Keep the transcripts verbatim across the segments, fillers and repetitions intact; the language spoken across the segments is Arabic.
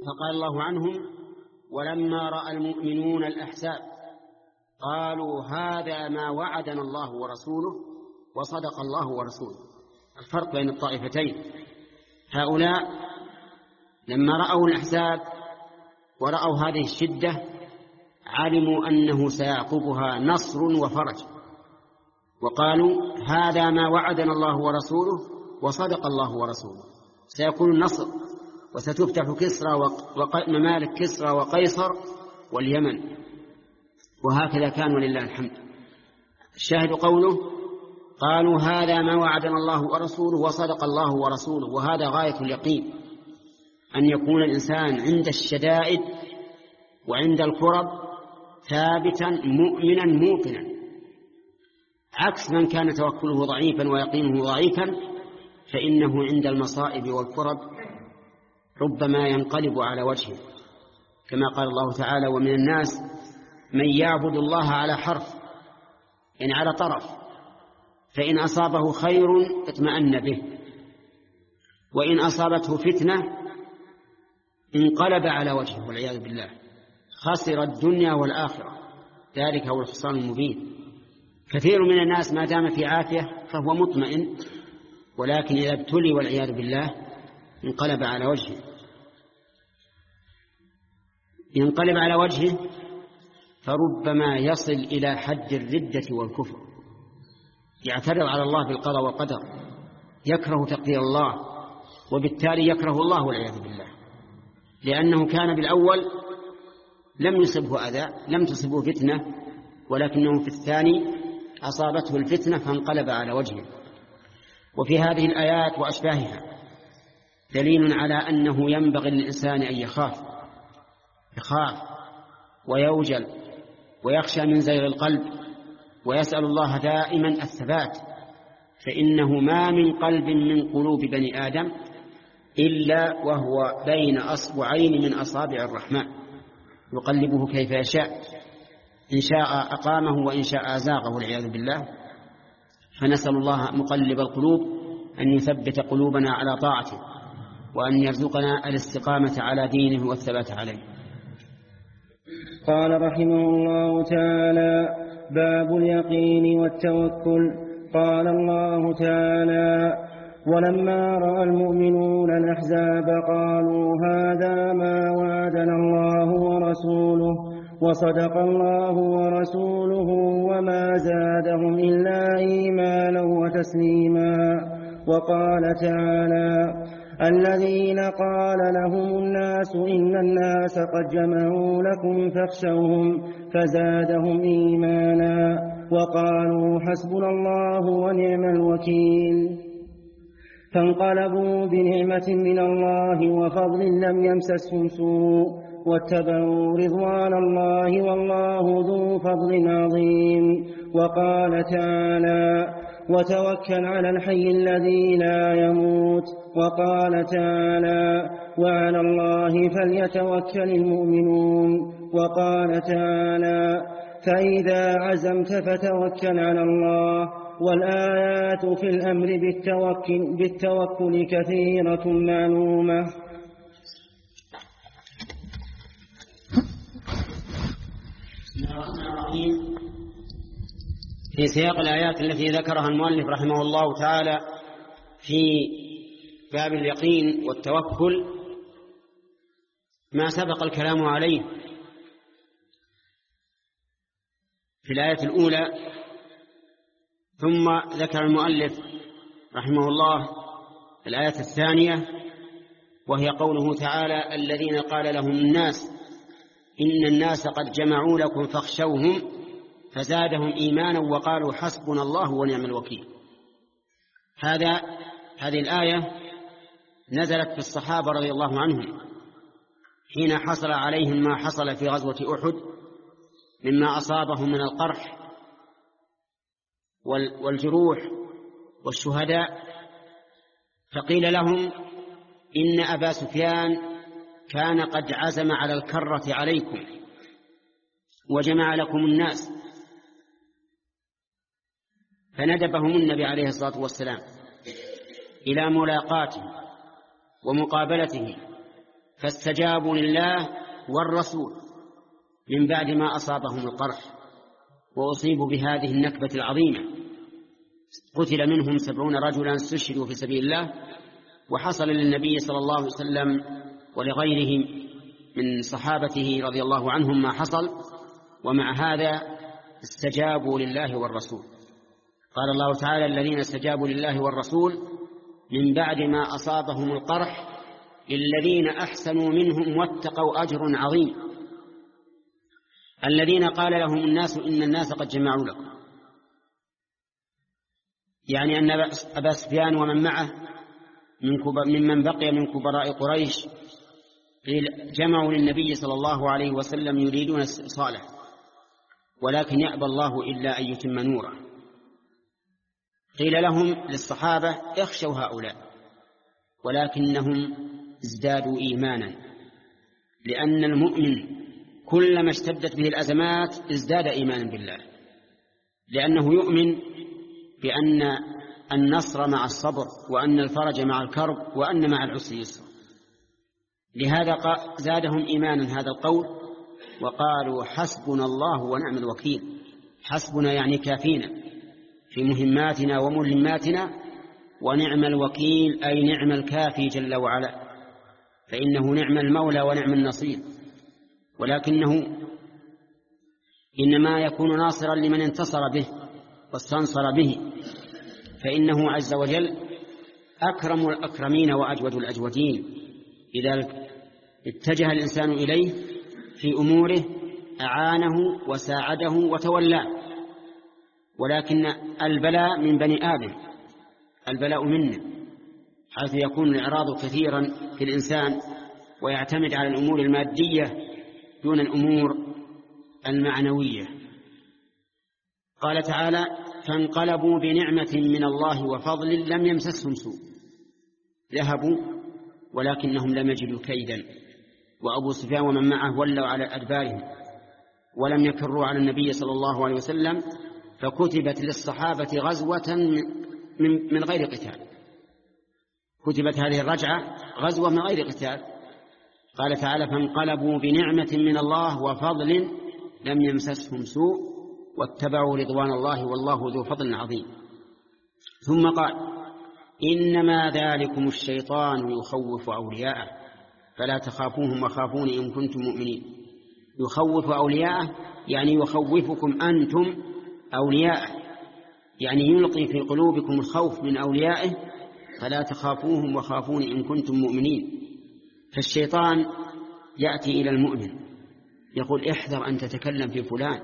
فقال الله عنهم: ولما رأى المؤمنون الأحزاب قالوا هذا ما وعدنا الله ورسوله وصدق الله ورسوله. الفرق بين الطائفتين: هؤلاء لما رأوا الأحزاب ورأوا هذه الشدة علموا أنه سيعقبها نصر وفرج، وقالوا هذا ما وعدنا الله ورسوله وصدق الله ورسوله، سيكون النصر وستفتح كسرى وممالك كسرى وقيصر واليمن. وهكذا كان ولله الحمد. الشاهد قوله: قالوا هذا ما وعدنا الله ورسوله وصدق الله ورسوله. وهذا غاية اليقين، أن يكون الإنسان عند الشدائد وعند الكرب ثابتا مؤمنا موقنا، عكس من كان توكله ضعيفا ويقينه ضعيفا، فإنه عند المصائب والكرب ربما ينقلب على وجهه، كما قال الله تعالى: ومن الناس من يعبد الله على حرف، يعني على طرف، فإن أصابه خير اطمأن به، وإن أصابته فتنة انقلب على وجهه والعياذ بالله، خسر الدنيا والآخرة، ذلك هو الخسران المبين. كثير من الناس ما دام في عافية فهو مطمئن، ولكن إذا ابتلي والعياذ بالله انقلب على وجهه ينقلب على وجهه فربما يصل إلى حد الردة والكفر، يعترض على الله بالقضاء والقدر، يكره تقدير الله، وبالتالي يكره الله والعياذ بالله، لأنه كان بالأول لم يصبه أذى، لم تصبه فتنة، ولكنه في الثاني أصابته الفتنة فانقلب على وجهه. وفي هذه الآيات وأشباهها دليل على أنه ينبغي للإنسان أن يخاف يخاف ويوجل ويخشى من زيغ القلب، ويسأل الله دائما الثبات، فإنه ما من قلب من قلوب بني آدم إلا وهو بين أصبعين من أصابع الرحمن يقلبه كيف يشاء، إن شاء أقامه وإن شاء أزاغه والعياذ بالله. فنسأل الله مقلب القلوب أن يثبت قلوبنا على طاعته، وأن يرزقنا الاستقامة على دينه والثبات عليه. قال رحمه الله تعالى: باب اليقين والتوكل. قال الله تعالى: ولما رأى المؤمنون الأحزاب قالوا هذا ما وعدنا الله ورسوله وصدق الله ورسوله وما زادهم إلا إيمانا وتسليما. وقال تعالى: الذين قال لهم الناس إن الناس قد جمعوا لكم فاخشوهم فزادهم إيمانا وقالوا حسبنا الله ونعم الوكيل. فانقلبوا بنعمة من الله وفضل لم يمسسهم سوء واتبعوا رضوان الله والله ذو فضل عظيم. وقال تعالى: وتوكل على الحي الذي لا يموت. وقال تعالى: وعلى الله فليتوكل المؤمنون. وقال تعالى: فإذا عزمت فتوكل على الله. والآيات في الأمر بالتوكل, بالتوكل كثيرة معلومة. في سياق الآيات التي ذكرها المؤلف رحمه الله تعالى في باب اليقين والتوكل ما سبق الكلام عليه في الآية الأولى، ثم ذكر المؤلف رحمه الله الآية الثانية، وهي قوله تعالى: الذين قال لهم الناس إن الناس قد جمعوا لكم فاخشوهم فزادهم إيمانا وقالوا حسبنا الله ونعم الوكيل. هذا هذه الآية نزلت في الصحابة رضي الله عنهم حين حصل عليهم ما حصل في غزوة أحد مما أصابهم من القرح والجروح والشهداء، فقيل لهم إن أبا سفيان كان قد عزم على الكرة عليكم وجمع لكم الناس، فندبهم النبي عليه الصلاة والسلام إلى ملاقاته ومقابلته فاستجابوا لله والرسول من بعد ما أصابهم القرح وأصيبوا بهذه النكبة العظيمة. قتل منهم سبعون رجلا استشهدوا في سبيل الله، وحصل للنبي صلى الله عليه وسلم ولغيره من صحابته رضي الله عنهم ما حصل، ومع هذا استجابوا لله والرسول. قال الله تعالى: الذين استجابوا لله والرسول من بعد ما أصابهم القرح للذين أحسنوا منهم واتقوا أجر عظيم. الذين قال لهم الناس إن الناس قد جمعوا لكم، يعني أن أبا سفيان ومن معه ممن بقي من كبراء قريش جمعوا للنبي صلى الله عليه وسلم يريدون استئصاله، ولكن يأبى الله إلا أن يتم نوره. قيل لهم للصحابة: اخشوا هؤلاء، ولكنهم ازدادوا إيمانا، لأن المؤمن كلما اشتدت به الأزمات ازداد إيمانا بالله، لأنه يؤمن بأن النصر مع الصبر، وأن الفرج مع الكرب، وأن مع العسر يسر. لهذا زادهم إيمانا هذا القول، وقالوا: حسبنا الله ونعم الوكيل. حسبنا يعني كافينا في مهماتنا وملماتنا، ونعم الوكيل أي نعم الكافي جل وعلا، فإنه نعم المولى ونعم النصير. ولكنه إنما يكون ناصرا لمن انتصر به واستنصر به، فإنه عز وجل أكرم الأكرمين وأجود الأجودين. إذا اتجه الإنسان إليه في أموره أعانه وساعده وتولاه. ولكن البلاء من بني آدم، البلاء منا، حيث يكون الإعراض كثيرا في الإنسان ويعتمد على الأمور المادية دون الأمور المعنوية. قال تعالى: فانقلبوا بنعمة من الله وفضل لم يمسسهم سوء. ذهبوا ولكنهم لم يجدوا كيدا، وأبو سفيان ومن معه ولوا على أدبارهم ولم يكروا على النبي صلى الله عليه وسلم، فكتبت للصحابة غزوة من غير قتال. كتبت هذه الرجعة غزوة من غير قتال. قال تعالى: فانقلبوا بنعمة من الله وفضل لم يمسسهم سوء واتبعوا رضوان الله والله ذو فضل عظيم. ثم قال: إنما ذلكم الشيطان يخوف أولياءه فلا تخافوهم وخافون إن كنتم مؤمنين. يخوف أولياءه يعني يخوفكم أنتم أولياءه، يعني يلقي في قلوبكم الخوف من أوليائه، فلا تخافوهم وخافون إن كنتم مؤمنين. فالشيطان يأتي إلى المؤمن يقول: احذر أن تتكلم في فلان،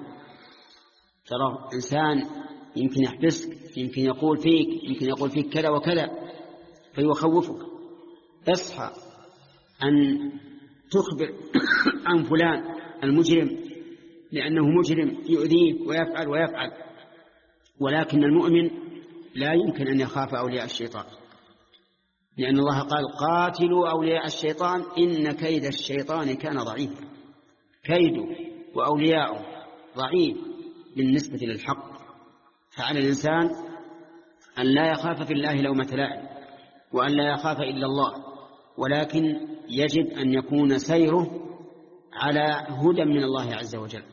ترى إنسان يمكن يحبسك، يمكن يقول فيك يمكن يقول فيك كذا وكذا، فيخوفك. اصحى أن تخبر عن فلان المجرم، لأنه مجرم يؤذيك ويفعل ويفعل. ولكن المؤمن لا يمكن أن يخاف أولياء الشيطان، لأن الله قال: قاتلوا أولياء الشيطان إن كيد الشيطان كان ضعيفا. كيده وأولياءه ضعيف بالنسبة للحق. فعلى الإنسان أن لا يخاف في الله لومة لائم، وأن لا يخاف إلا الله، ولكن يجب أن يكون سيره على هدى من الله عز وجل.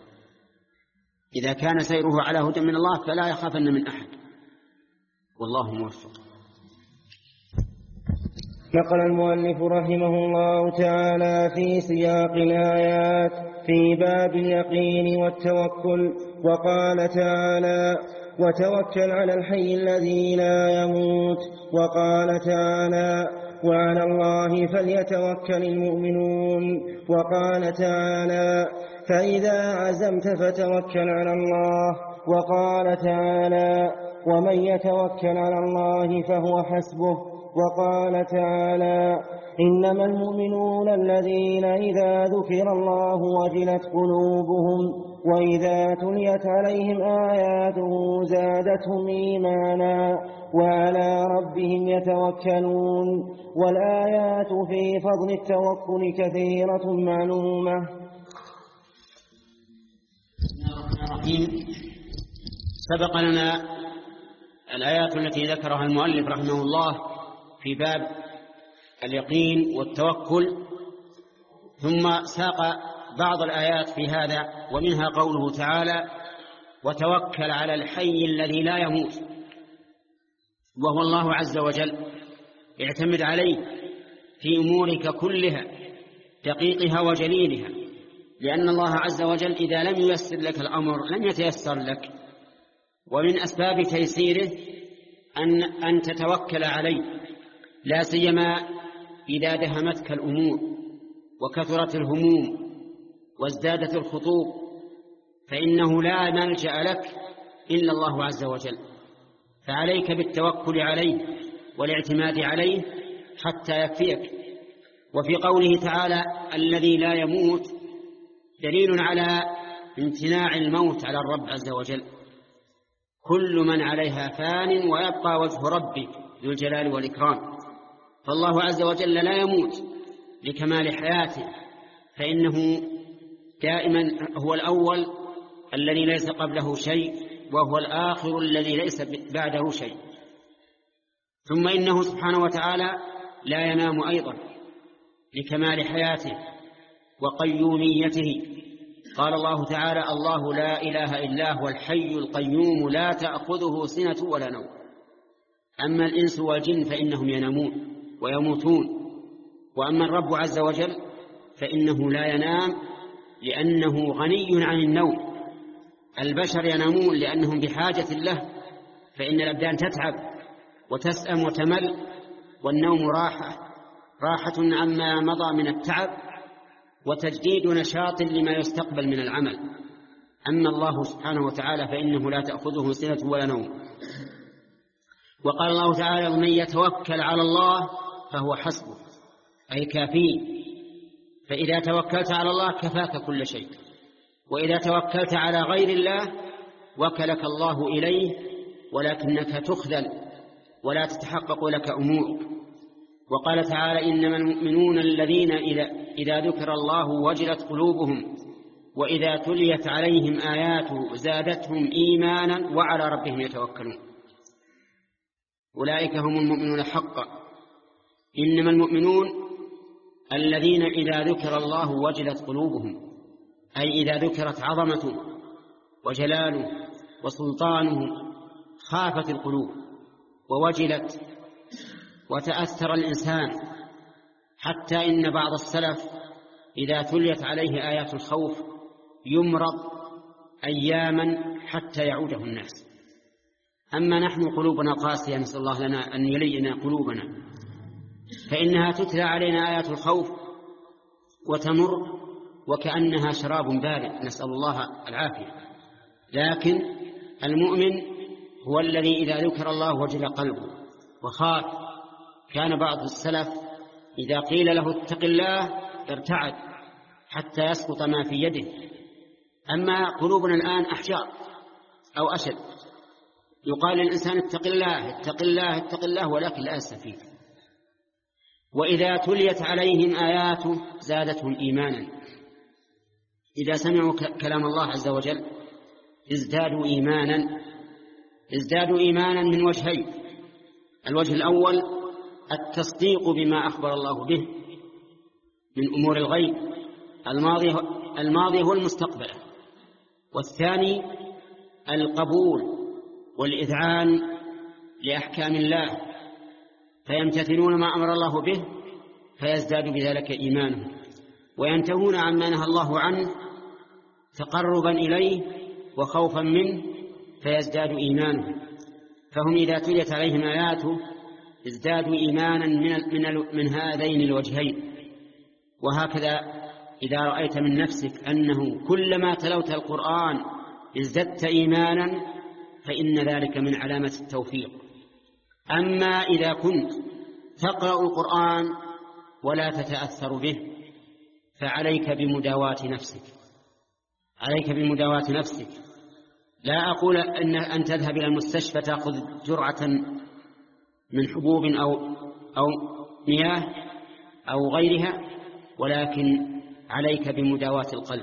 إذا كان سيره على هدى من الله فلا يخافن من أحد، والله موفق. نقل المؤلف رحمه الله تعالى في سياق الآيات في باب اليقين والتوكل، وقال تعالى: وتوكل على الحي الذي لا يموت. وقال تعالى: وعلى الله فليتوكل المؤمنون. وقال تعالى: فإذا عزمت فتوكل على الله. وقال تعالى: ومن يتوكل على الله فهو حسبه. وقال تعالى: إنما المؤمنون الذين إذا ذكر الله وجلت قلوبهم وإذا تليت عليهم آياته زادتهم إيمانا وعلى ربهم يتوكلون. والآيات في فضل التوكل كثيرة معلومة. سبق لنا الآيات التي ذكرها المؤلف رحمه الله في باب اليقين والتوكل، ثم ساق بعض الآيات في هذا، ومنها قوله تعالى: وتوكل على الحي الذي لا يموت، وهو الله عز وجل، اعتمد عليه في أمورك كلها دقيقها وجليلها، لأن الله عز وجل إذا لم ييسر لك الأمر لم يتيسر لك. ومن أسباب تيسيره أن, أن تتوكل عليه، لا سيما إذا دهمتك الأمور وكثرت الهموم وازدادت الخطوب، فإنه لا ملجأ لك إلا الله عز وجل، فعليك بالتوكل عليه والاعتماد عليه حتى يكفيك. وفي قوله تعالى: الذي لا يموت، دليل على امتناع الموت على الرب عز وجل. كل من عليها فان ويبقى وجه ربك ذو الجلال والإكرام، فالله عز وجل لا يموت لكمال حياته، فإنه دائما هو الأول الذي ليس قبله شيء، وهو الآخر الذي ليس بعده شيء. ثم إنه سبحانه وتعالى لا ينام أيضا لكمال حياته وقيوميته. قال الله تعالى: الله لا إله إلا هو الحي القيوم لا تأخذه سنة ولا نوم. أما الإنس والجن فإنهم ينامون ويموتون، وأما الرب عز وجل فإنه لا ينام لأنه غني عن النوم. البشر ينامون لأنهم بحاجة له، فإن الأبدان تتعب وتسأم وتمل، والنوم راحة راحة عما مضى من التعب وتجديد نشاط لما يستقبل من العمل. أما الله سبحانه وتعالى فإنه لا تأخذه سنة ولا نوم. وقال الله تعالى: ومن يتوكل على الله فهو حسبه، أي كافيه. فإذا توكلت على الله كفاك كل شيء، وإذا توكلت على غير الله وكلك الله إليه، ولكنك تخذل ولا تتحقق لك أمورك. وقال تعالى: إنما المؤمنون الذين إذا, إذا ذكر الله وجلت قلوبهم وإذا تليت عليهم آياته زادتهم إيمانا وعلى ربهم يتوكلون. أولئك هم المؤمنون حقا. إنما المؤمنون الذين إذا ذكر الله وجلت قلوبهم، أي إذا ذكرت عظمته وجلاله وسلطانه خافت القلوب ووجلت وتأثر الإنسان، حتى إن بعض السلف إذا تليت عليه آيات الخوف يمرض أياما حتى يعوده الناس. أما نحن قلوبنا قاسية، نسأل الله لنا أن يلينا قلوبنا، فإنها تتلى علينا آيات الخوف وتمر وكأنها شراب بارد، نسأل الله العافية. لكن المؤمن هو الذي إذا ذكر الله وجل قلبه وخاف. كان بعض السلف إذا قيل له اتق الله ارتعد حتى يسقط ما في يده. أما قلوبنا الآن أحجار أو أشد، يقال للإنسان اتق الله اتق الله اتق الله، ولكن لا يستفيد. وإذا تليت عليهم آياته زادتهم إيمانا، إذا سمعوا كلام الله عز وجل ازدادوا إيمانا ازدادوا إيمانا من وجهين: الوجه الأول التصديق بما أخبر الله به من أمور الغيب الماضي الماضي والمستقبل، والثاني القبول والإذعان لأحكام الله، فيمتثلون ما أمر الله به فيزداد بذلك إيمانهم، وينتهون عما نهى الله عنه تقربا إليه وخوفا منه فيزداد إيمانهم. فهم إذا تليت عليهم آياته ازدادوا إيمانا من, من, من هذين الوجهين. وهكذا إذا رأيت من نفسك أنه كلما تلوت القرآن ازددت إيمانا فإن ذلك من علامة التوفيق. أما إذا كنت تقرأ القرآن ولا تتأثر به فعليك بمداواة نفسك عليك بمداواة نفسك لا أقول أن, أن تذهب إلى المستشفى تأخذ جرعة من حبوب أو, أو مياه أو غيرها، ولكن عليك بمداواة القلب،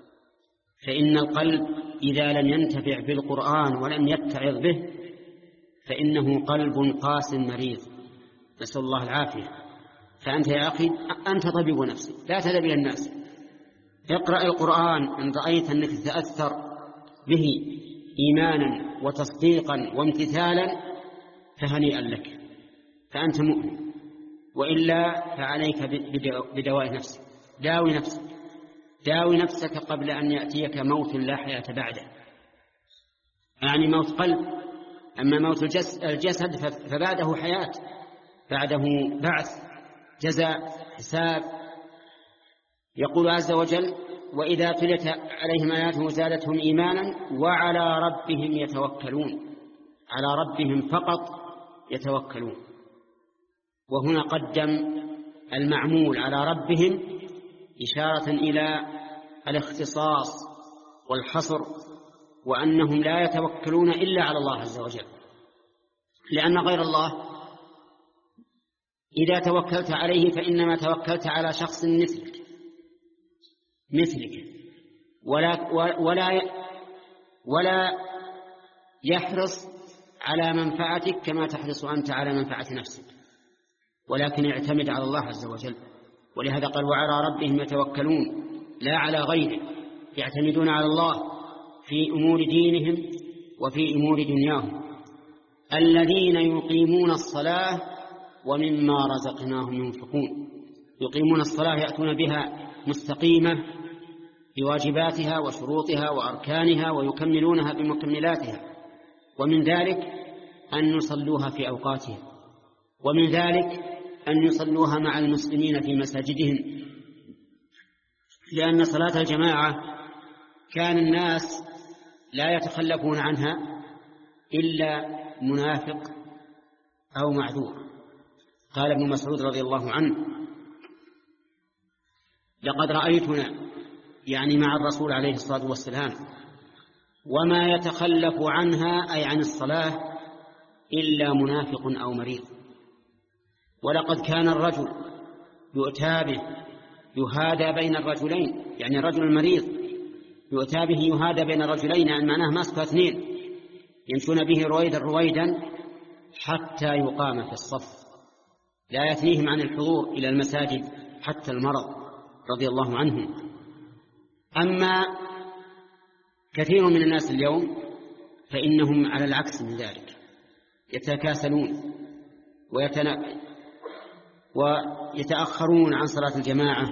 فإن القلب إذا لم ينتفع بالقرآن ولم يتعظ به فإنه قلب قاس مريض، نسأل الله العافية. فأنت يا أخي أنت طبيب نفسك، لا تذهب إلى الناس. اقرأ القرآن إن رأيت أنك تتأثر به إيمانا وتصديقا وامتثالا فهنيئا لك، فأنت مؤمن، وإلا فعليك بدواء نفسك. داوي نفسك داوي نفسك قبل أن يأتيك موت لا حياة بعده، يعني موت قلب. أما موت الجسد فبعده حياة، بعده بعث، جزاء، حساب. يقول عز وجل: وإذا تليت عليهم آياته زادتهم إيمانا وعلى ربهم يتوكلون. على ربهم فقط يتوكلون. وهنا قدم المعمول على ربهم إشارة إلى الاختصاص والحصر، وأنهم لا يتوكلون إلا على الله عز وجل، لأن غير الله إذا توكلت عليه فإنما توكلت على شخص مثلك مثلك ولا, ولا, ولا يحرص على منفعتك كما تحرص أنت على منفعة نفسك، ولكن اعتمد على الله عز وجل. ولهذا قال: وعلى ربهم يتوكلون، لا على غيره، يعتمدون على الله في أمور دينهم وفي أمور دنياهم. الذين يقيمون الصلاة ومما رزقناهم ينفقون. يقيمون الصلاة يأتون بها مستقيمة بواجباتها وشروطها وأركانها، ويكملونها بمكملاتها. ومن ذلك أن يصلوها في أوقاتها، ومن ذلك أن يصلوها مع المسلمين في مساجدهم، لأن صلاة الجماعة كان الناس لا يتخلفون عنها إلا منافق أو معذور. قال ابن مسعود رضي الله عنه: لقد رأيتنا، يعني مع الرسول عليه الصلاة والسلام، وما يتخلف عنها أي عن الصلاة إلا منافق أو مريض. ولقد كان الرجل يؤتى به يهادى بين الرجلين، يعني الرجل المريض يؤتى به يهادى بين الرجلين، يعني معناه ماسك اثنين يمشون به رويدا رويدا حتى يقام في الصف، لا يثنيهم عن الحضور إلى المساجد حتى المرض، رضي الله عنهم. أما كثير من الناس اليوم فإنهم على العكس من ذلك، يتكاسلون ويتأخرون عن صلاة الجماعة.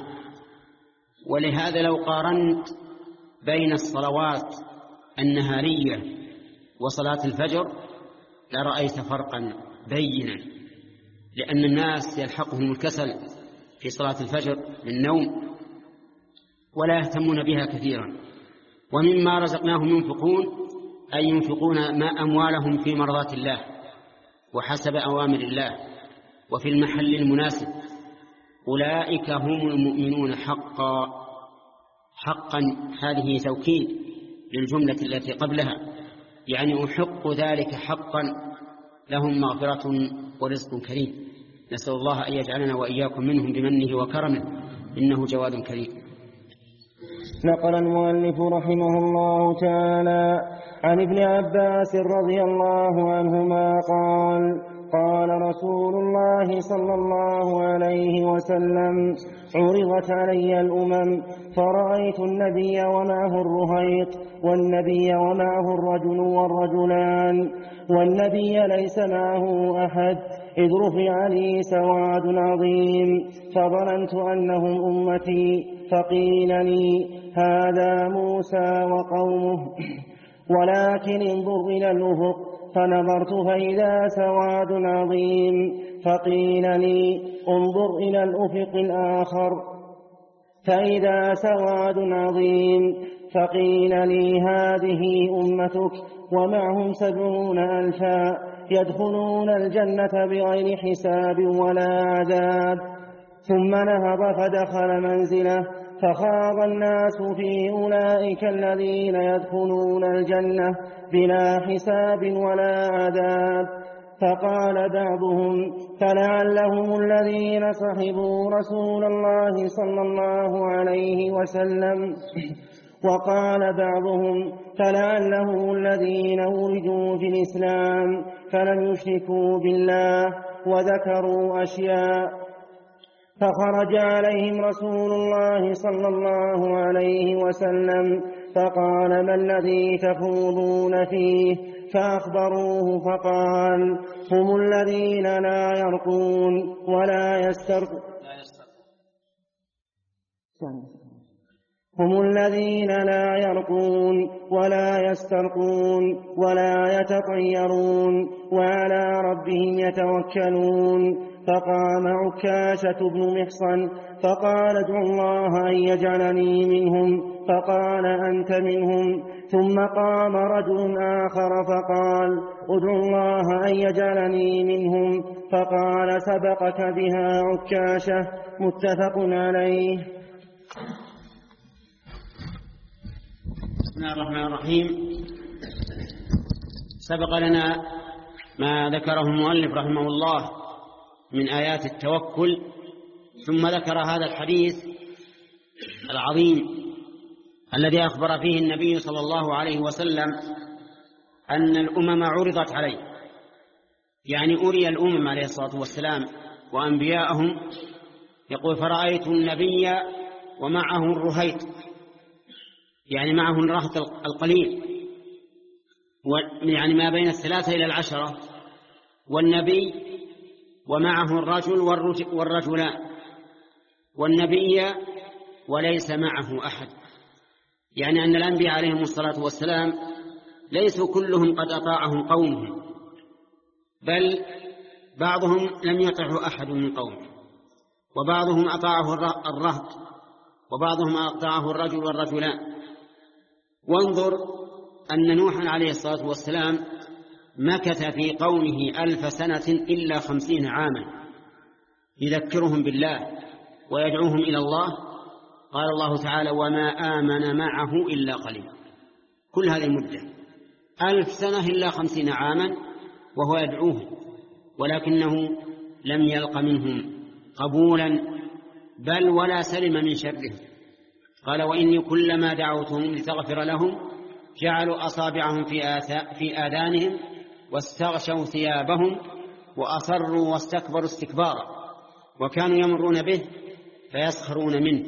ولهذا لو قارنت بين الصلوات النهارية وصلاة الفجر لرأيت فرقا بينا، لأن الناس يلحقهم الكسل في صلاة الفجر للنوم ولا يهتمون بها كثيرا. ومما رزقناهم ينفقون، أي ينفقون ما أموالهم في مرضات الله وحسب أوامر الله وفي المحل المناسب. أولئك هم المؤمنون حقا. حقا هذه توكيد للجملة التي قبلها، يعني أحق ذلك حقا، لهم مغفرة ورزق كريم. نسأل الله أن يجعلنا وإياكم منهم بمنه وكرمه، إنه جواد كريم. نقل المؤلف رحمه الله تعالى عن ابن عباس رضي الله عنهما قال: قال رسول الله صلى الله عليه وسلم: عرضت علي الأمم فرأيت النبي ومعه الرهيط، والنبي ومعه الرجل والرجلان، والنبي ليس معه أحد، إذ رفع لي سواد عظيم فظننت أنهم أمتي، فقيل لي: هذا موسى وقومه، ولكن انظر إلى الأفق. فنظرت فإذا سواد عظيم، فقيل لي: انظر إلى الأفق الآخر، فإذا سواد عظيم، فقيل لي: هذه أمتك ومعهم سبعون ألفا يدخلون الجنة بغير حساب ولا عذاب. ثم نهض فدخل منزله، فخاض الناس في أولئك الذين يدخلون الجنة بلا حساب ولا عذاب. فقال بعضهم: فلعلهم الذين صحبوا رسول الله صلى الله عليه وسلم. وقال بعضهم: فلعلهم الذين ولدوا في الإسلام فلم يشركوا بالله، وذكروا أشياء. فخرج عليهم رسول الله صلى الله عليه وسلم فقال: ما الذي تخوضون فيه؟ فأخبروه فقال: هم الذين لا يرقون ولا يسترقون هم الذين لا يرقون ولا يسترقون ولا يتطيرون وعلى ربهم يتوكلون. فقام عكاشة بن محصن فقال: ادعوا الله أن يجعلني منهم. فقال: أنت منهم. ثم قام رجل آخر فقال: ادعوا الله أن يجعلني منهم. فقال: سبقك بها عكاشة. متفق عليه. بسم الله الرحمن الرحيم. سبق لنا ما ذكره المؤلف رحمه الله من آيات التوكل، ثم ذكر هذا الحديث العظيم الذي أخبر فيه النبي صلى الله عليه وسلم أن الأمم عرضت عليه، يعني أري الأمم عليه الصلاة والسلام وأنبياءهم. يقول: فرأيت النبي ومعه الرهيط، يعني معه الرهط القليل، يعني ما بين الثلاثة إلى العشرة، والنبي ومعه الرجل والرجلان، والنبي وليس معه أحد، يعني أن الأنبياء عليهم الصلاة والسلام ليسوا كلهم قد أطاعهم قومهم، بل بعضهم لم يطعه أحد من قومه، وبعضهم أطاعه الرهط، وبعضهم أطاعه الرجل والرجلان. وانظر أن نوحا عليه الصلاة والسلام مكث في قومه ألف سنة إلا خمسين عاما يذكرهم بالله ويدعوهم إلى الله. قال الله تعالى: وما آمن معه إلا قليل. كل هذه المدة ألف سنة إلا خمسين عاما وهو يدعوهم، ولكنه لم يلق منهم قبولا، بل ولا سلم من شرهم. قال: وإني كلما دعوتهم لتغفر لهم جعلوا أصابعهم في آذانهم واستغشوا ثيابهم وأصروا واستكبروا استكبارا، وكانوا يمرون به فيسخرون منه.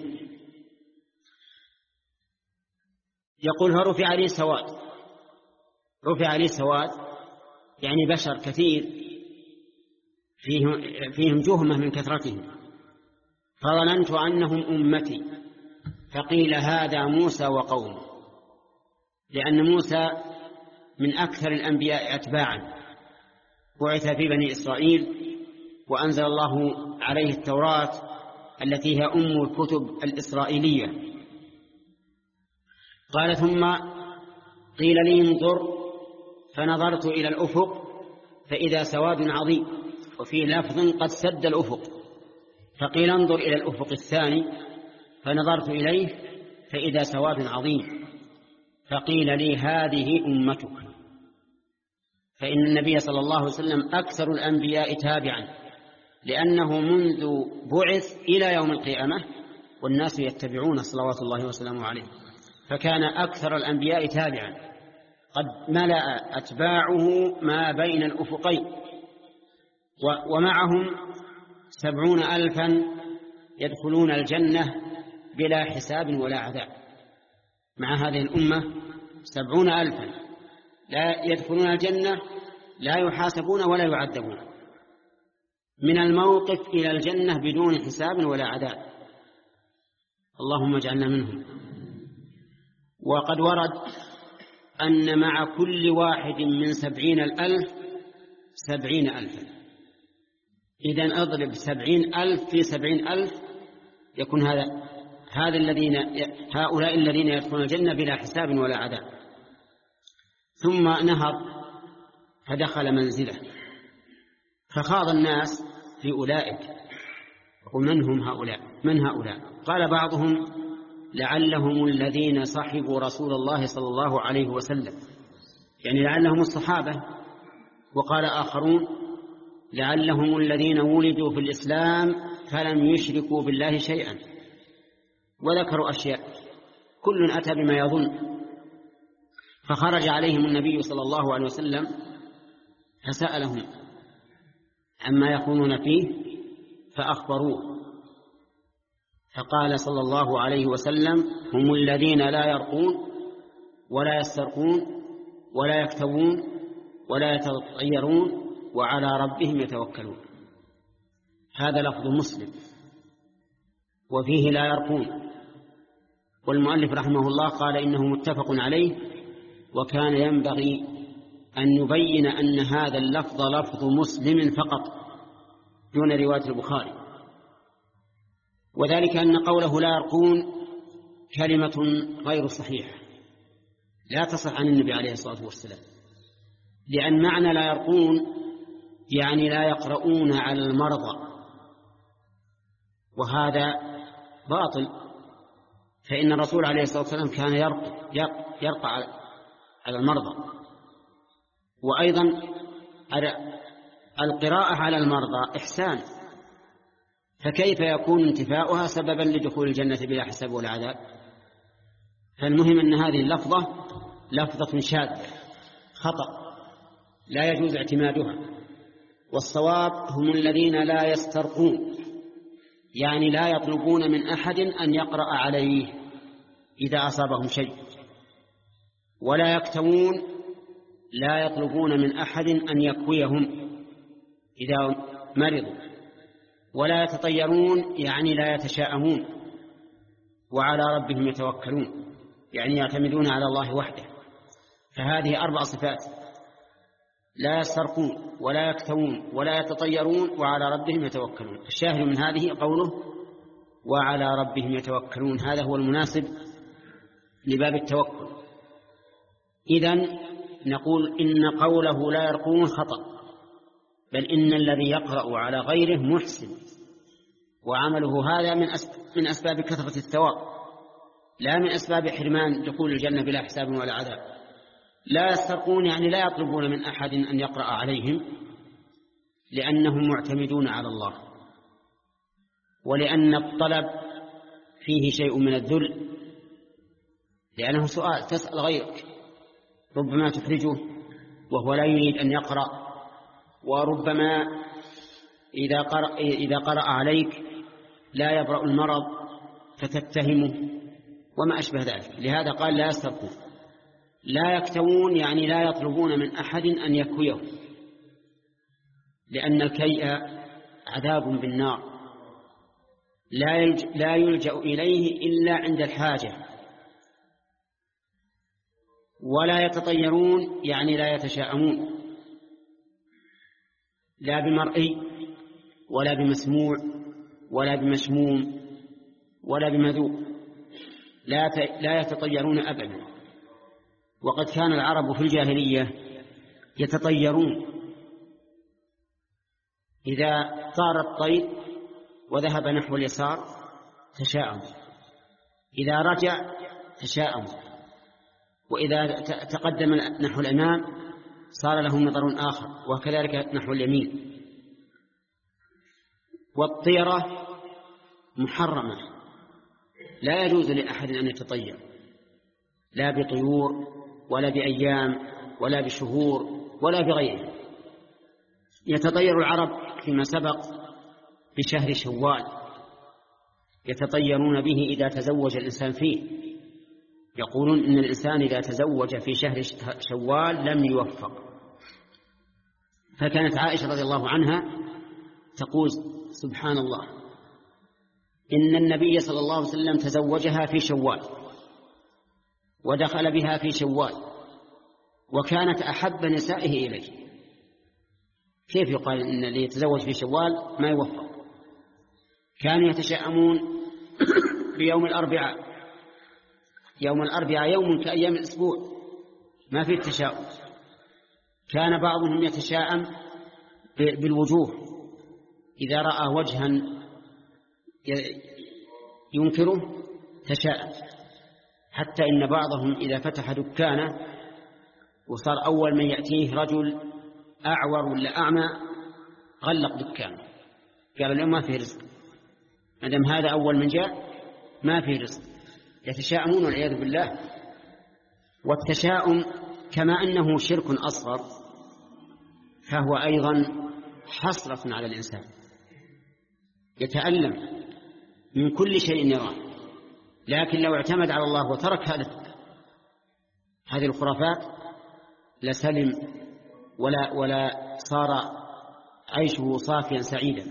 يقول: فرفع عليه سواد. رفع عليه سواد يعني بشر كثير فيهم, فيهم جهمة من كثرتهم، فظننت أنهم أمتي، فقيل: هذا موسى وقومه، لأن موسى من أكثر الأنبياء أتباعا، بعث في بني إسرائيل وأنزل الله عليه التوراة التي هي أم الكتب الإسرائيلية. قال: ثم قيل لي انظر، فنظرت إلى الأفق فإذا سواد عظيم، وفي لفظ قد سد الأفق. فقيل: انظر إلى الأفق الثاني، فنظرت إليه فإذا سواد عظيم. فقيل لي: هذه أمتك. فإن النبي صلى الله عليه وسلم أكثر الأنبياء تابعا، لأنه منذ بعث إلى يوم القيامة والناس يتبعون صلوات الله وسلامه عليه، فكان أكثر الأنبياء تابعا، قد ملأ أتباعه ما بين الأفقين، ومعهم سبعون ألفا يدخلون الجنة بلا حساب ولا عذاب. مع هذه الأمة سبعون ألفا لا يدخلون الجنة، لا يحاسبون ولا يعذبون، من الموقف إلى الجنة بدون حساب ولا عذاب. اللهم اجعلنا منهم. وقد ورد أن مع كل واحد من سبعين الألف سبعين ألفا. إذن أضرب سبعين ألف في سبعين ألف، يكون هذا هذا الذين هؤلاء الذين يدخلون الجنة بلا حساب ولا عذاب. ثم نهض فدخل منزله، فخاض الناس في أولئك، ومن هم هؤلاء؟ من هؤلاء؟ قال بعضهم: لعلهم الذين صحبوا رسول الله صلى الله عليه وسلم، يعني لعلهم الصحابة. وقال آخرون: لعلهم الذين ولدوا في الإسلام فلم يشركوا بالله شيئا. وذكروا أشياء كل أتى بما يظن. فخرج عليهم النبي صلى الله عليه وسلم فسألهم عما يكونون فيه فأخبروه، فقال صلى الله عليه وسلم: هم الذين لا يرقون ولا يسترقون ولا يكتوون ولا يتطيرون وعلى ربهم يتوكلون. هذا لفظ مسلم، وفيه لا يرقون، والمؤلف رحمه الله قال إنه متفق عليه، وكان ينبغي أن يبين أن هذا اللفظ لفظ مسلم فقط دون رواية البخاري، وذلك أن قوله لا يرقون كلمة غير صحيحة لا تصح عن النبي عليه الصلاة والسلام، لأن معنى لا يرقون يعني لا يقرؤون على المرضى، وهذا باطل، فإن الرسول عليه الصلاة والسلام كان يرقى, يرقى على المرضى. وأيضا القراءة على المرضى إحسان، فكيف يكون انتفاؤها سببا لدخول الجنة بلا حساب ولا عذاب؟ فالمهم أن هذه اللفظة لفظة شاذة خطأ لا يجوز اعتمادها، والصواب هم الذين لا يسترقون، يعني لا يطلبون من أحد أن يقرأ عليه إذا أصابهم شيء، ولا يكتوون، لا يطلبون من أحد أن يكويهم إذا مرضوا، ولا يتطيرون، يعني لا يتشاءمون، وعلى ربهم يتوكلون، يعني يعتمدون على الله وحده. فهذه أربع صفات: لا يسترقون ولا يكتوون ولا يتطيرون وعلى ربهم يتوكلون. الشاهد من هذه قوله وعلى ربهم يتوكلون، هذا هو المناسب لباب التوكل. إذن نقول إن قوله لا يرقون خطأ، بل إن الذي يقرأ على غيره محسن، وعمله هذا من أسباب كثرة الثواب، لا من أسباب حرمان دخول الجنة بلا حساب ولا عذاب. لا يسترقون يعني لا يطلبون من أحد أن يقرأ عليهم، لأنهم معتمدون على الله، ولأن الطلب فيه شيء من الذل، لأنه سؤال تسأل غيرك، ربما تحرجه وهو لا يريد أن يقرأ، وربما إذا قرأ, إذا قرأ عليك لا يبرأ المرض فتتهمه وما أشبه ذلك. لهذا قال لا يسترقون. لا يكتوون يعني لا يطلبون من أحد أن يكويه، لأن الكيء عذاب بالنار لا يلجأ إليه إلا عند الحاجة. ولا يتطيرون يعني لا يتشاءمون، لا بمرئي ولا بمسموع ولا بمشموم ولا بمذوق، لا يتطيرون أبدا. وقد كان العرب في الجاهلية يتطيرون، إذا طار الطير وذهب نحو اليسار تشاءم، إذا رجع تشاءم، وإذا تقدم نحو الأمام صار له نظر آخر، وكذلك نحو اليمين. والطيرة محرمة، لا يجوز لأحد أن يتطير، لا بطيور ولا بأيام ولا بشهور ولا بغيره. يتطير العرب فيما سبق بشهر شوال، يتطيرون به إذا تزوج الإنسان فيه، يقولون إن الإنسان إذا تزوج في شهر شوال لم يوفق. فكانت عائشة رضي الله عنها تقول سبحان الله إن النبي صلى الله عليه وسلم تزوجها في شوال ودخل بها في شوال، وكانت أحب نسائه إليه. كيف يقال إن اللي يتزوج في شوال ما يوفق؟ كانوا يتشاءمون بيوم الأربعاء، يوم الأربعاء يوم كأيام الأسبوع ما فيه التشاؤم. كان بعضهم يتشاءم بالوجوه، إذا رأى وجها ينكره تشاءم، حتى إن بعضهم إذا فتح دكانه وصار أول من يأتيه رجل أعور ولا أعمى غلق دكانه، قال اليوم ما فيه رزق، مادام هذا أول من جاء ما فيه رزق. يتشاءمون والعياذ بالله. والتشاؤم كما أنه شرك أصغر فهو أيضا حسرة على الإنسان، يتألم من كل شيء يراه، لكن لو اعتمد على الله وترك هذا هذه الخرافات لسلم ولا ولا صار عيشه صافيا سعيدا.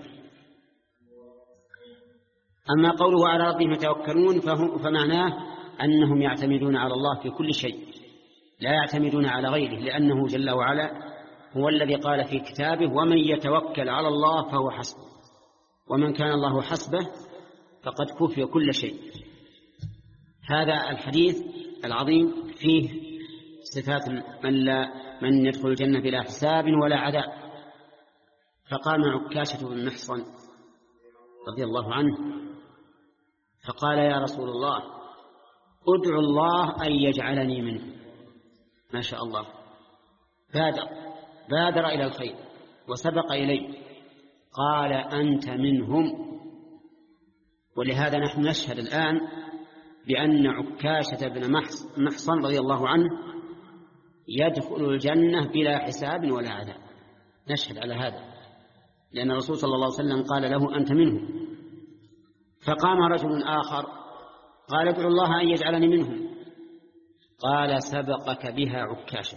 أما قوله على ربهم يتوكلون فمعناه أنهم يعتمدون على الله في كل شيء، لا يعتمدون على غيره، لأنه جل وعلا هو الذي قال في كتابه: ومن يتوكل على الله فهو حسبه، ومن كان الله حسبه فقد كفي كل شيء. هذا الحديث العظيم فيه صفات من, لا من يدخل الجنة بلا حساب ولا عذاب. فقام عكاشة بن محصن رضي الله عنه فقال: يا رسول الله، ادعو الله أن يجعلني منه. ما شاء الله، بادر بادر إلى الخير وسبق إليه. قال: أنت منهم. ولهذا نحن نشهد الآن بأن عكاشة بن محصن رضي الله عنه يدخل الجنة بلا حساب ولا عذاب، نشهد على هذا، لأن الرسول صلى الله عليه وسلم قال له: أنت منهم. فقام رجل آخر قال: ادعو الله أن يجعلني منهم. قال: سبقك بها عكاشة.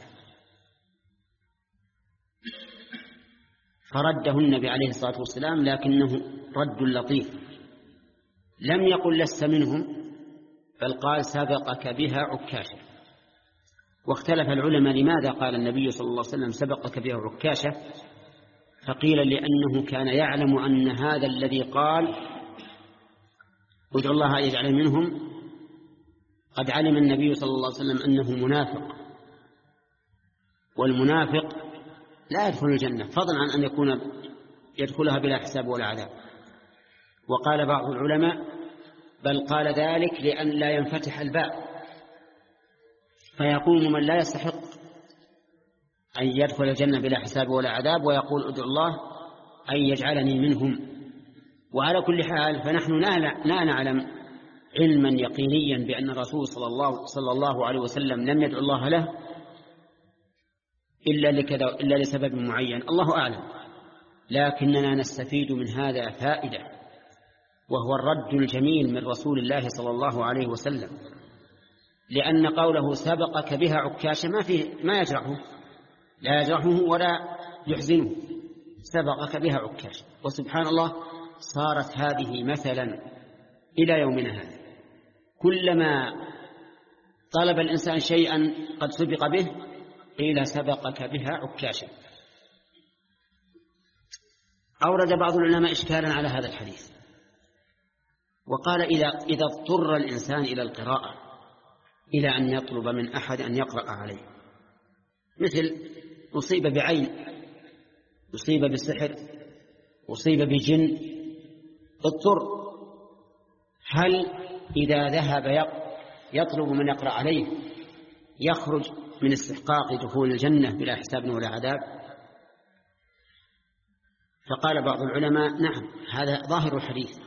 فرده النبي عليه الصلاة والسلام، لكنه رد لطيف، لم يقل لست منهم، بل قال: سبقك بها عكاشة. واختلف العلماء لماذا قال النبي صلى الله عليه وسلم: سبقك بها عكاشة. فقيل: لأنه كان يعلم أن هذا الذي قال ادعو الله أن يجعل منهم قد علم النبي صلى الله عليه وسلم أنه منافق، والمنافق لا يدخل الجنة، فضلا عن أن يكون يدخلها بلا حساب ولا عذاب. وقال بعض العلماء: بل قال ذلك لأن لا ينفتح الباب، فيقوم من لا يستحق أن يدخل الجنة بلا حساب ولا عذاب ويقول: ادعو الله أن يجعلني منهم. وعلى كل حال فنحن لا نعلم علما يقينيا بأن الرسول صلى الله, صلى الله عليه وسلم لم يدعو الله له إلا لكذا إلا لسبب معين، الله أعلم. لكننا نستفيد من هذا فائدة، وهو الرد الجميل من رسول الله صلى الله عليه وسلم، لأن قوله سبقك بها عكاشة ما فيه ما يجرحه، لا يجرحه ولا يحزنه، سبقك بها عكاشة. وسبحان الله صارت هذه مثلا إلى يومنا هذا، كلما طلب الإنسان شيئا قد سبق به قيل سبقك بها عكاشة. أورد بعض العلماء إشكالا على هذا الحديث وقال: إذا إذا اضطر الإنسان إلى القراءة إلى أن يطلب من أحد أن يقرأ عليه، مثل أصيب بعين، أصيب بالسحر، أصيب بجن، اضطر، هل إذا ذهب يطلب من يقرأ عليه يخرج من استحقاق دخول الجنة بلا حساب ولا عذاب؟ فقال بعض العلماء: نعم، هذا ظاهر الحديث،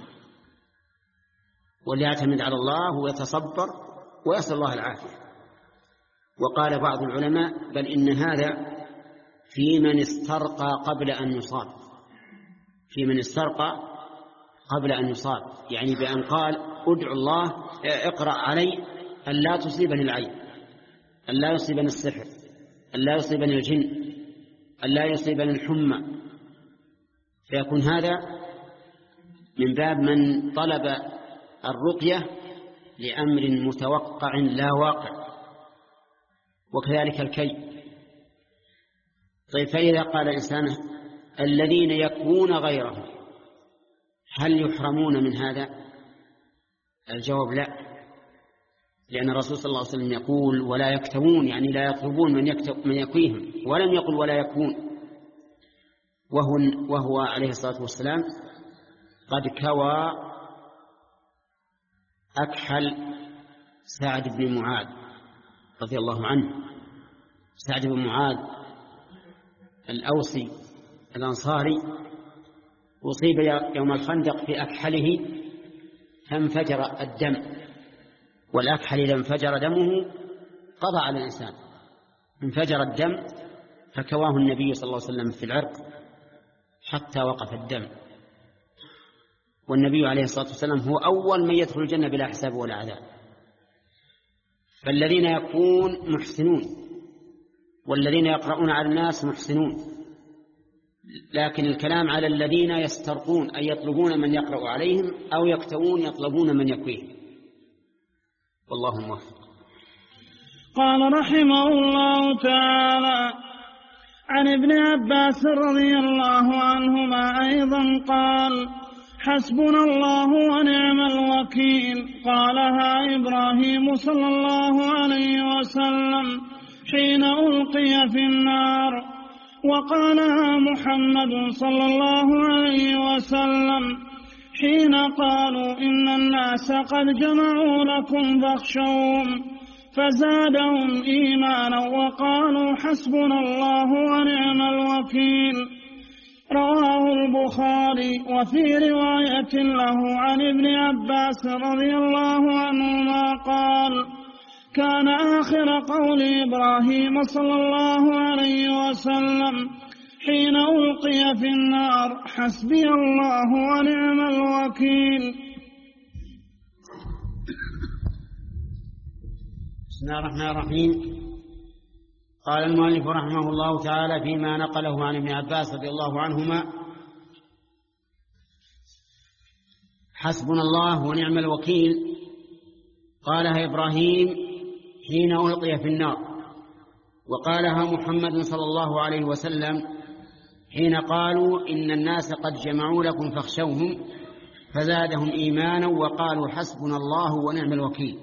وليعتمد على الله ويتصبر ويسأل الله العافية. وقال بعض العلماء: بل إن هذا في من استرقى قبل أن يصاب، في من استرقى قبل أن يصاب، يعني بأن قال ادعو الله اقرأ علي أن لا تصيبني العين، أن لا يصيبني السحر، أن لا يصيبني الجن، أن لا يصيبني الحمى، فيكون هذا من باب من طلب الرقية لأمر متوقع لا واقع. وكذلك الكي. طيب، فإذا قال الإنسان الذين يكوون غيرهم هل يحرمون من هذا؟ الجواب لا، لأن الرسول صلى الله عليه وسلم يقول ولا يكتوون، يعني لا يطلبون من, من يكويهم، ولم يقل ولا يكون، وهو, وهو عليه الصلاة والسلام قد كوى أكحل سعد بن معاذ رضي الله عنه. سعد بن معاذ الأوسي الأنصاري أصيب يوم الخندق في أكحله فانفجر الدم، والأكحل إذا انفجر دمه قضى على الإنسان، انفجر الدم فكواه النبي صلى الله عليه وسلم في العرق حتى وقف الدم. والنبي عليه الصلاة والسلام هو أول من يدخل الجنة بلا حساب ولا عذاب. فالذين يكون محسنون والذين يقرؤون على الناس محسنون، لكن الكلام على الذين يسترقون أي يطلبون من يقرأ عليهم أو يكتوون يطلبون من يكويهم. والله موفق. قال رحمه الله تعالى: عن ابن عباس رضي الله عنهما أيضا قال: حسبنا الله ونعم الوكيل. قالها إبراهيم صلى الله عليه وسلم حين ألقي في النار، وقالها محمد صلى الله عليه وسلم حين قالوا إن الناس قد جمعوا لكم فاخشوهم، فزادهم إيمانا وقالوا حسبنا الله ونعم الوكيل. رواه البخاري. وفي رواية له عن ابن عباس رضي الله عنهما قال: كان آخر قول إبراهيم صلى الله عليه وسلم حين ألقي في النار: حسبي الله ونعم الوكيل. بسم الله الرحمن الرحيم. قال المؤلف رحمه الله تعالى فيما نقله عن ابن عباس رضي الله عنهما: حسبنا الله ونعم الوكيل. قالها إبراهيم حين ألقي في النار، وقالها محمد صلى الله عليه وسلم حين قالوا إن الناس قد جمعوا لكم فاخشوهم، فزادهم إيمانا وقالوا حسبنا الله ونعم الوكيل.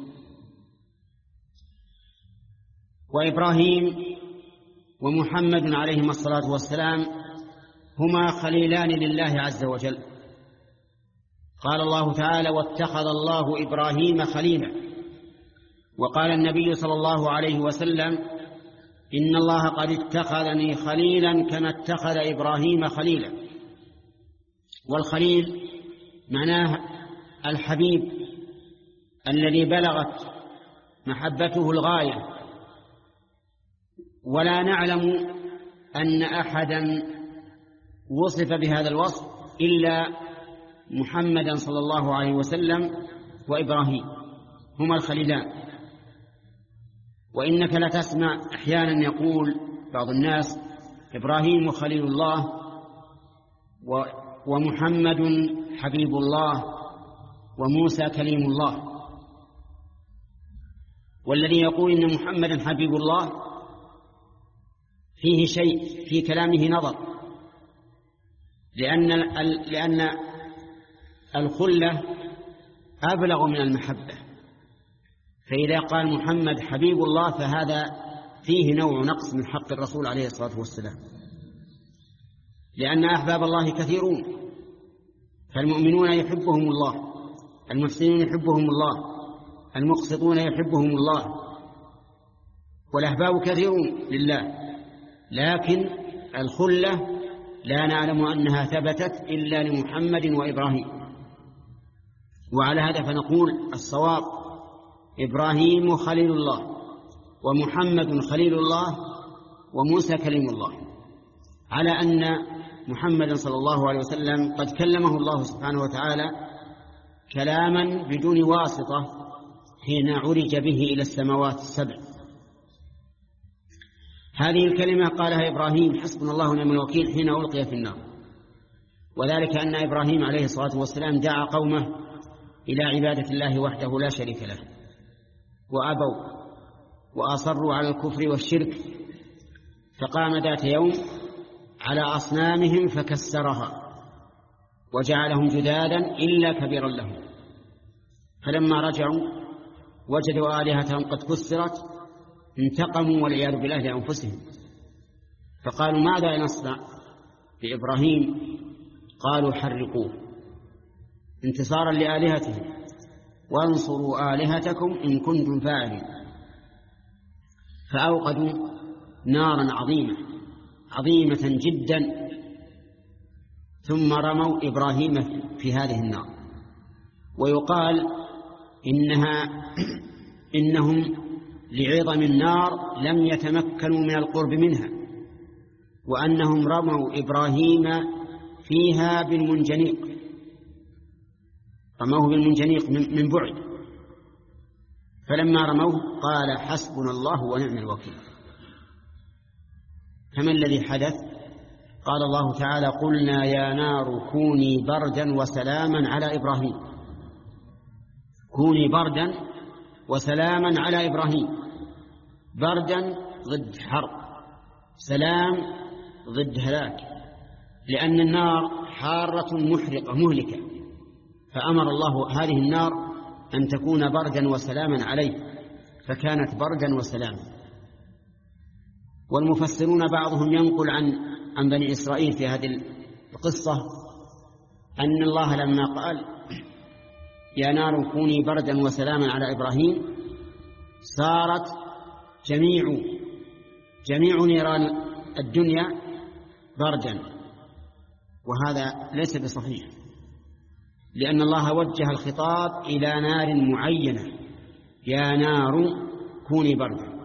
وإبراهيم ومحمد عليهما الصلاة والسلام هما خليلان لله عز وجل. قال الله تعالى: واتخذ الله إبراهيم خليلا. وقال النبي صلى الله عليه وسلم: إن الله قد اتخذني خليلا كما اتخذ إبراهيم خليلا. والخليل معناه الحبيب الذي بلغت محبته الغاية، ولا نعلم أن أحدا وصف بهذا الوصف إلا محمدا صلى الله عليه وسلم وإبراهيم، هما الخليلان. وإنك لتسمع أحيانا يقول بعض الناس: إبراهيم خليل الله ومحمد حبيب الله وموسى كليم الله. والذي يقول إن محمدا حبيب الله فيه شيء في كلامه نظر، لأن لأن الخلة أبلغ من المحبة. فإذا قال محمد حبيب الله فهذا فيه نوع نقص من حق الرسول عليه الصلاة والسلام، لأن أحباب الله كثيرون، فالمؤمنون يحبهم الله، المحسنون يحبهم الله، المقسطون يحبهم الله، والأحباب كثيرون لله. لكن الخلة لا نعلم أنها ثبتت إلا لمحمد وإبراهيم. وعلى هذا فنقول الصواب: إبراهيم خليل الله ومحمد خليل الله وموسى كليم الله، على أن محمد صلى الله عليه وسلم قد كلمه الله سبحانه وتعالى كلاما بدون واسطة حين عرج به إلى السماوات السبع. هذه الكلمة قالها إبراهيم حسبنا الله ونعم الوكيل حين ألقي في النار، وذلك أن إبراهيم عليه الصلاة والسلام دعا قومه إلى عبادة الله وحده لا شريك له، وأبوا وأصروا على الكفر والشرك، فقام ذات يوم على أصنامهم فكسرها وجعلهم جدادا إلا كبيرا لهم. فلما رجعوا وجدوا آلهتهم قد كسرت انتقموا والعياذ بالله لأنفسهم، فقالوا ماذا نصنع بإبراهيم؟ قالوا حرقوه انتصارا لآلهتهم وانصروا آلهتكم إن كنتم فاعلين. فأوقدوا نارا عظيمة عظيمة جدا، ثم رموا إبراهيم في هذه النار. ويقال إنها إنهم لعظم النار لم يتمكنوا من القرب منها، وأنهم رموا إبراهيم فيها بالمنجنيق، رموه بالمنجنيق من بعد، فلما رموه قال حسبنا الله ونعم الوكيل. فما الذي حدث؟ قال الله تعالى قلنا يا نار كوني بردا وسلاما على إبراهيم، كوني بردا وسلاما على إبراهيم. بردا ضد حرب، سلام ضد هلاك، لأن النار حارة محرقة مهلكة، فأمر الله هذه النار أن تكون بردا وسلاما عليه، فكانت بردا وسلاما. والمفسرون بعضهم ينقل عن عن بني إسرائيل في هذه القصة أن الله لما قال يا نار كوني بردا وسلاما على إبراهيم صارت جميع جميع نيران الدنيا بردا، وهذا ليس بصحيح، لأن الله وجه الخطاب إلى نار معينة، يا نار كوني بردا.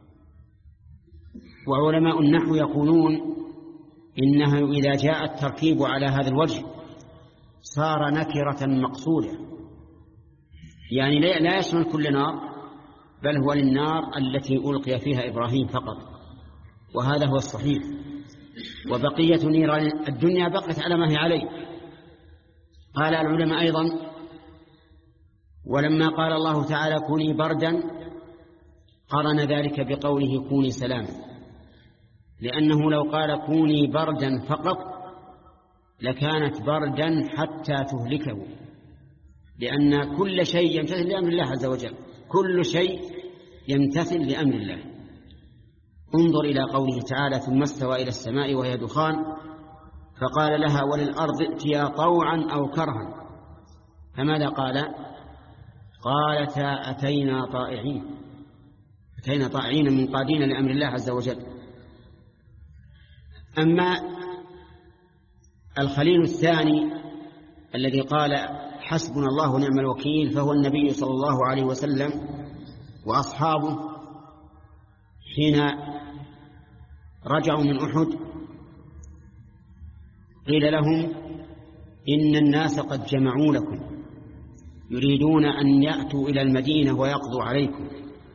وعلماء النحو يقولون إنه إذا جاء التركيب على هذا الوجه صار نكرة مقصودة، يعني لا يشمل كل نار، بل هو للنار التي ألقي فيها إبراهيم فقط، وهذا هو الصحيح. وبقية نيران الدنيا بقت على ما هي عليه. قال العلماء أيضا ولما قال الله تعالى كوني بردا قرن ذلك بقوله كوني سلاما، لأنه لو قال كوني بردا فقط لكانت بردا حتى تهلكه، لأن كل شيء يمتثل لأمر الله عز وجل، كل شيء يمتثل لأمر الله. انظر إلى قوله تعالى ثم استوى إلى السماء وهي دخان فقال لها وللأرض ائتيا طوعا أو كرها، فماذا قال؟ قالتا أتينا طائعين، أتينا طائعين منقادين لأمر الله عز وجل. أما الخليل الثاني الذي قال حسبنا الله ونعم الوكيل فهو النبي صلى الله عليه وسلم وأصحابه حين رجعوا من أحد قيل لهم إن الناس قد جمعوا لكم يريدون أن يأتوا إلى المدينة ويقضوا عليكم،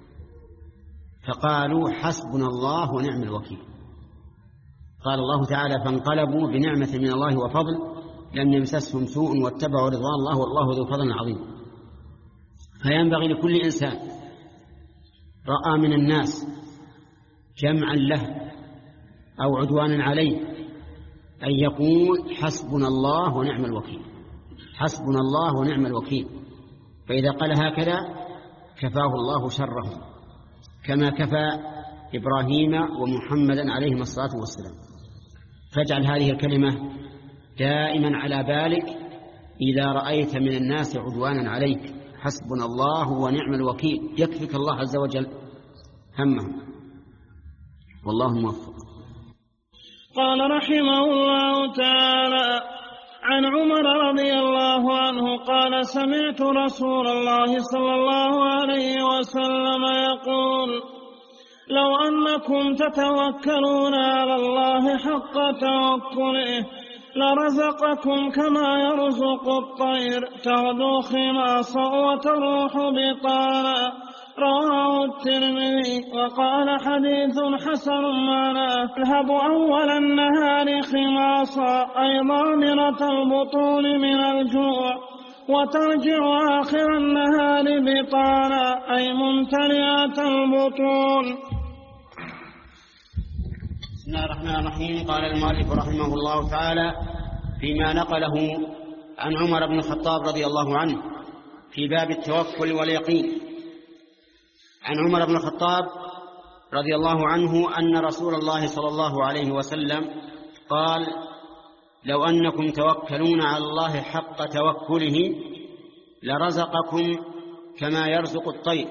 فقالوا حسبنا الله ونعم الوكيل. قال الله تعالى فانقلبوا بنعمة من الله وفضل لم يمسسهم سوء واتبعوا رضوان الله والله ذو فضل عظيم. فينبغي لكل إنسان رأى من الناس جمعا له أو عدوانا عليه أن يقول حسبنا الله ونعم الوكيل، حسبنا الله ونعم الوكيل. فإذا قال هكذا كفاه الله شرهم كما كفى إبراهيم ومحمدا عليهم الصلاة والسلام. فاجعل هذه الكلمة دائما على بالك إذا رأيت من الناس عدوانا عليك، حسبنا الله ونعم الوكيل، يكفيك الله عز وجل همهم. والله موفق. قال رحمه الله تعالى عن عمر رضي الله عنه قال سمعت رسول الله صلى الله عليه وسلم يقول لو أنكم تتوكلون على الله حق توكله لرزقكم كما يرزق الطير تغدو خماصا وتروح بطانا. رواه الترمذي وقال حديث حسن معناه تذهب أول النهار خماصا أي ضامرة البطون من الجوع وترجع آخر النهار بطانا أي ممتلئة البطون. بسم الله الرحمن الرحيم. قال المؤلف رحمه الله تعالى فيما نقله عن عمر بن الخطاب رضي الله عنه في باب التوكل واليقين. عن عمر بن الخطاب رضي الله عنه أن رسول الله صلى الله عليه وسلم قال لو أنكم توكلون على الله حق توكله لرزقكم كما يرزق الطير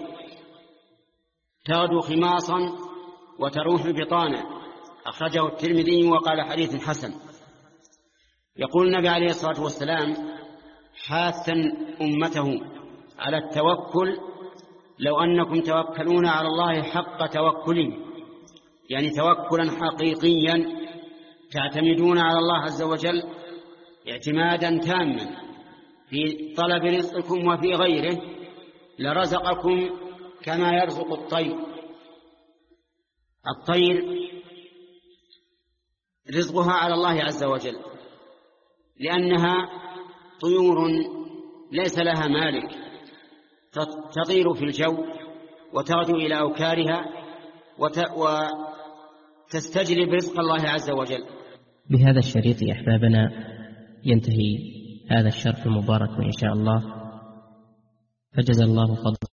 تغدو خماصا وتروح بطانا. أخرجه الترمذي وقال حديث حسن. يقول النبي عليه الصلاة والسلام حاثا أمته على التوكل لو أنكم توكلون على الله حق توكله، يعني توكلا حقيقيا تعتمدون على الله عز وجل اعتمادا تاما في طلب رزقكم وفي غيره لرزقكم كما يرزق الطير. الطير رزقها على الله عز وجل، لأنها طيور ليس لها مالك، تطير في الجو وتغدو إلى أوكارها وتستجلب رزق الله عز وجل. بهذا الشريط يا أحبابنا ينتهي هذا الشرح المبارك إن شاء الله، فجزا الله فضل